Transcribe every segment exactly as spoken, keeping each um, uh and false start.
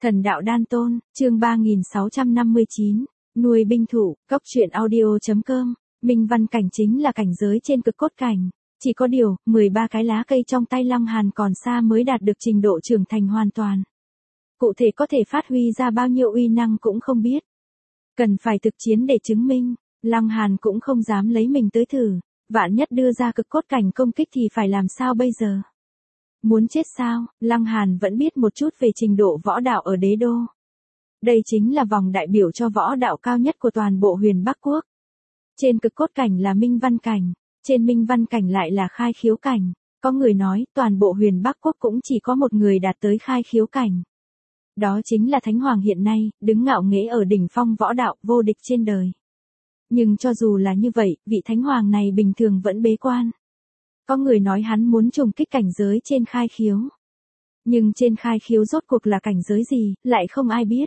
Thần đạo đan tôn, chương ba nghìn sáu trăm năm mươi chín, nuôi binh thủ, cốc truyện audio.com, Minh Văn cảnh chính là cảnh giới trên cực cốt cảnh. Chỉ có điều, mười ba cái lá cây trong tay Lăng Hàn còn xa mới đạt được trình độ trưởng thành hoàn toàn. Cụ thể có thể phát huy ra bao nhiêu uy năng cũng không biết. Cần phải thực chiến để chứng minh, Lăng Hàn cũng không dám lấy mình tới thử, vạn nhất đưa ra cực cốt cảnh công kích thì phải làm sao bây giờ? Muốn chết sao? Lăng Hàn vẫn biết một chút về trình độ võ đạo ở đế đô. Đây chính là vòng đại biểu cho võ đạo cao nhất của toàn bộ huyền Bắc Quốc. Trên cực cốt cảnh là Minh Văn cảnh, trên Minh Văn cảnh lại là khai khiếu cảnh. Có người nói toàn bộ huyền Bắc Quốc cũng chỉ có một người đạt tới khai khiếu cảnh. Đó chính là Thánh Hoàng hiện nay, đứng ngạo nghễ ở đỉnh phong võ đạo vô địch trên đời. Nhưng cho dù là như vậy, vị Thánh Hoàng này bình thường vẫn bế quan. Có người nói hắn muốn trùng kích cảnh giới trên khai khiếu. Nhưng trên khai khiếu rốt cuộc là cảnh giới gì, lại không ai biết.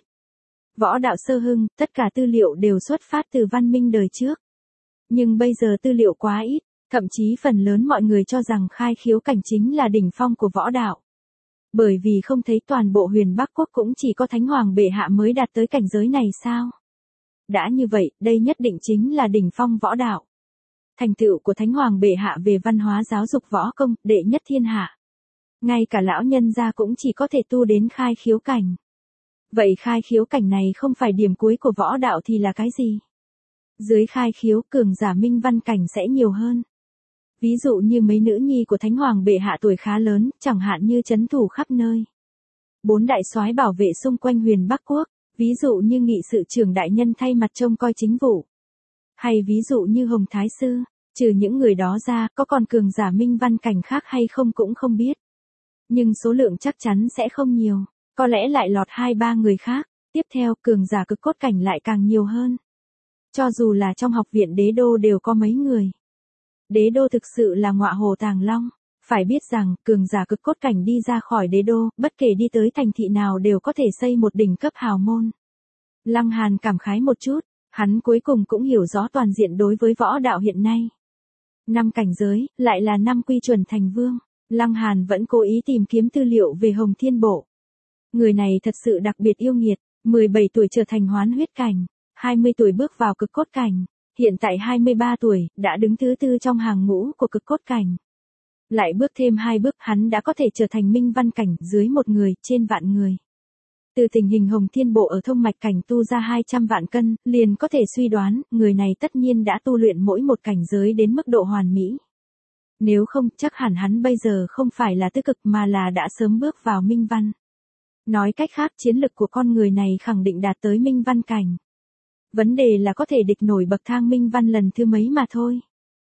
Võ đạo sơ hưng, tất cả tư liệu đều xuất phát từ văn minh đời trước. Nhưng bây giờ tư liệu quá ít, thậm chí phần lớn mọi người cho rằng khai khiếu cảnh chính là đỉnh phong của võ đạo. Bởi vì không thấy toàn bộ huyền Bắc Quốc cũng chỉ có Thánh Hoàng bệ hạ mới đạt tới cảnh giới này sao? Đã như vậy, đây nhất định chính là đỉnh phong võ đạo. Thành tựu của Thánh Hoàng bệ hạ về văn hóa giáo dục võ công, đệ nhất thiên hạ. Ngay cả lão nhân gia cũng chỉ có thể tu đến khai khiếu cảnh. Vậy khai khiếu cảnh này không phải điểm cuối của võ đạo thì là cái gì? Dưới khai khiếu, cường giả Minh Văn cảnh sẽ nhiều hơn. Ví dụ như mấy nữ nhi của Thánh Hoàng bệ hạ tuổi khá lớn, chẳng hạn như trấn thủ khắp nơi. Bốn đại soái bảo vệ xung quanh huyền Bắc Quốc, ví dụ như nghị sự trưởng đại nhân thay mặt trông coi chính vụ. Hay ví dụ như Hồng Thái Sư, trừ những người đó ra, có còn cường giả Minh Văn cảnh khác hay không cũng không biết. Nhưng số lượng chắc chắn sẽ không nhiều, có lẽ lại lọt hai ba người khác, tiếp theo cường giả cực cốt cảnh lại càng nhiều hơn. Cho dù là trong học viện đế đô đều có mấy người. Đế đô thực sự là ngọa hồ tàng long, phải biết rằng cường giả cực cốt cảnh đi ra khỏi đế đô, bất kể đi tới thành thị nào đều có thể xây một đỉnh cấp hào môn. Lăng Hàn cảm khái một chút. Hắn cuối cùng cũng hiểu rõ toàn diện đối với võ đạo hiện nay. Năm cảnh giới, lại là năm quy chuẩn thành vương. Lăng Hàn vẫn cố ý tìm kiếm tư liệu về Hồng Thiên Bộ. Người này thật sự đặc biệt yêu nghiệt, mười bảy tuổi trở thành hoán huyết cảnh, hai mươi tuổi bước vào cực cốt cảnh, hiện tại hai mươi ba tuổi, đã đứng thứ tư trong hàng ngũ của cực cốt cảnh. Lại bước thêm hai bước hắn đã có thể trở thành Minh Văn cảnh dưới một người, trên vạn người. Từ tình hình Hồng Thiên Bộ ở thông mạch cảnh tu ra hai trăm vạn cân, liền có thể suy đoán, người này tất nhiên đã tu luyện mỗi một cảnh giới đến mức độ hoàn mỹ. Nếu không, chắc hẳn hắn bây giờ không phải là tứ cực mà là đã sớm bước vào Minh Văn. Nói cách khác, chiến lực của con người này khẳng định đạt tới Minh Văn cảnh. Vấn đề là có thể địch nổi bậc thang Minh Văn lần thứ mấy mà thôi.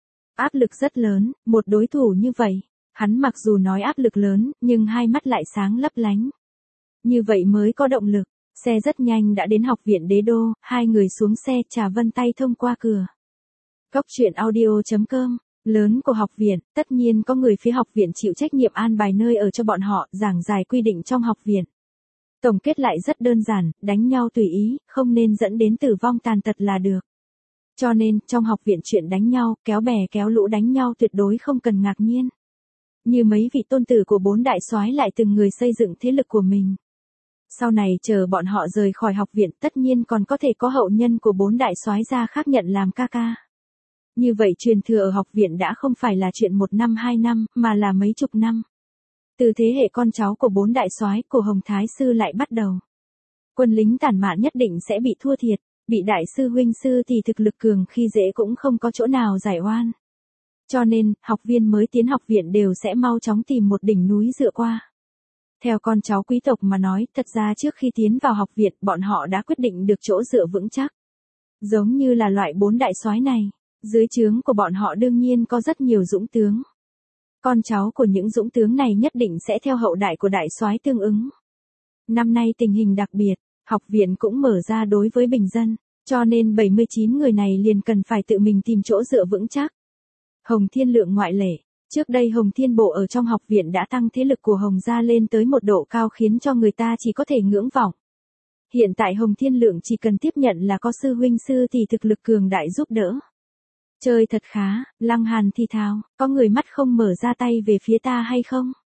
Áp lực rất lớn, một đối thủ như vậy. Hắn mặc dù nói áp lực lớn, nhưng hai mắt lại sáng lấp lánh. Như vậy mới có động lực, xe rất nhanh đã đến học viện đế đô, hai người xuống xe Trà Vân tay thông qua cửa. Cốc truyện audio.com, lớn của học viện, tất nhiên có người phía học viện chịu trách nhiệm an bài nơi ở cho bọn họ, giảng giải quy định trong học viện. Tổng kết lại rất đơn giản, đánh nhau tùy ý, không nên dẫn đến tử vong tàn tật là được. Cho nên, trong học viện chuyện đánh nhau, kéo bè kéo lũ đánh nhau tuyệt đối không cần ngạc nhiên. Như mấy vị tôn tử của bốn đại soái lại từng người xây dựng thế lực của mình. Sau này chờ bọn họ rời khỏi học viện tất nhiên còn có thể có hậu nhân của bốn đại soái gia khác nhận làm ca ca. Như vậy truyền thừa ở học viện đã không phải là chuyện một năm hai năm mà là mấy chục năm. Từ thế hệ con cháu của bốn đại soái của Hồng Thái Sư lại bắt đầu. Quân lính tản mạn nhất định sẽ bị thua thiệt, bị đại sư huynh sư thì thực lực cường khi dễ cũng không có chỗ nào giải oan. Cho nên, học viên mới tiến học viện đều sẽ mau chóng tìm một đỉnh núi dựa qua. Theo con cháu quý tộc mà nói, thật ra trước khi tiến vào học viện, bọn họ đã quyết định được chỗ dựa vững chắc. Giống như là loại bốn đại soái này, dưới trướng của bọn họ đương nhiên có rất nhiều dũng tướng. Con cháu của những dũng tướng này nhất định sẽ theo hậu đại của đại soái tương ứng. Năm nay tình hình đặc biệt, học viện cũng mở ra đối với bình dân, cho nên bảy mươi chín người này liền cần phải tự mình tìm chỗ dựa vững chắc. Hồng Thiên Lượng ngoại lệ. Trước đây Hồng Thiên Bộ ở trong học viện đã tăng thế lực của Hồng gia lên tới một độ cao khiến cho người ta chỉ có thể ngưỡng vọng. Hiện tại Hồng Thiên Lượng chỉ cần tiếp nhận là có sư huynh sư thì thực lực cường đại giúp đỡ. Chơi thật khá, Lăng Hàn thì thào, có người mắt không mở ra tay về phía ta hay không?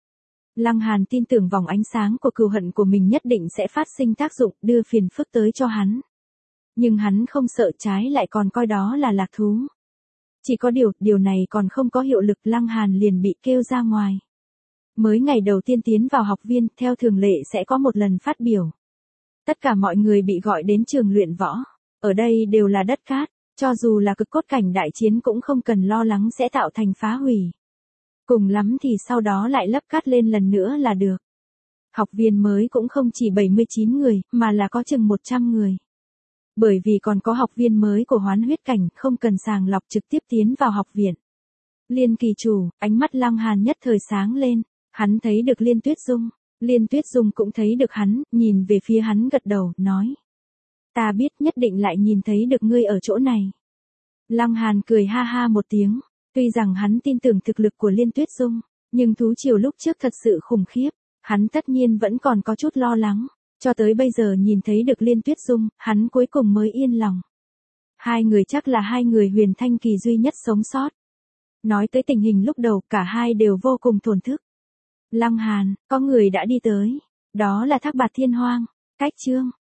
Lăng Hàn tin tưởng vòng ánh sáng của cừu hận của mình nhất định sẽ phát sinh tác dụng đưa phiền phức tới cho hắn. Nhưng hắn không sợ, trái lại còn coi đó là lạc thú. Chỉ có điều, điều này còn không có hiệu lực, Lăng Hàn liền bị kêu ra ngoài. Mới ngày đầu tiên tiến vào học viên, theo thường lệ sẽ có một lần phát biểu. Tất cả mọi người bị gọi đến trường luyện võ. Ở đây đều là đất cát, cho dù là cực cốt cảnh đại chiến cũng không cần lo lắng sẽ tạo thành phá hủy. Cùng lắm thì sau đó lại lấp cát lên lần nữa là được. Học viên mới cũng không chỉ bảy mươi chín người, mà là có chừng một trăm người. Bởi vì còn có học viên mới của hoán huyết cảnh, không cần sàng lọc trực tiếp tiến vào học viện. Liên kỳ chủ, ánh mắt Lăng Hàn nhất thời sáng lên, hắn thấy được Liên Tuyết Dung. Liên Tuyết Dung cũng thấy được hắn, nhìn về phía hắn gật đầu, nói. Ta biết nhất định lại nhìn thấy được ngươi ở chỗ này. Lăng Hàn cười ha ha một tiếng, tuy rằng hắn tin tưởng thực lực của Liên Tuyết Dung, nhưng thú triều lúc trước thật sự khủng khiếp, hắn tất nhiên vẫn còn có chút lo lắng, cho tới bây giờ nhìn thấy được Liên Tuyết Dung, hắn cuối cùng mới yên lòng. Hai người chắc là hai người huyền thanh kỳ duy nhất sống sót. Nói tới tình hình lúc đầu, cả hai đều vô cùng thổn thức. Lăng Hàn, có người đã đi tới, đó là Thác Bạt Thiên Hoang, cách chương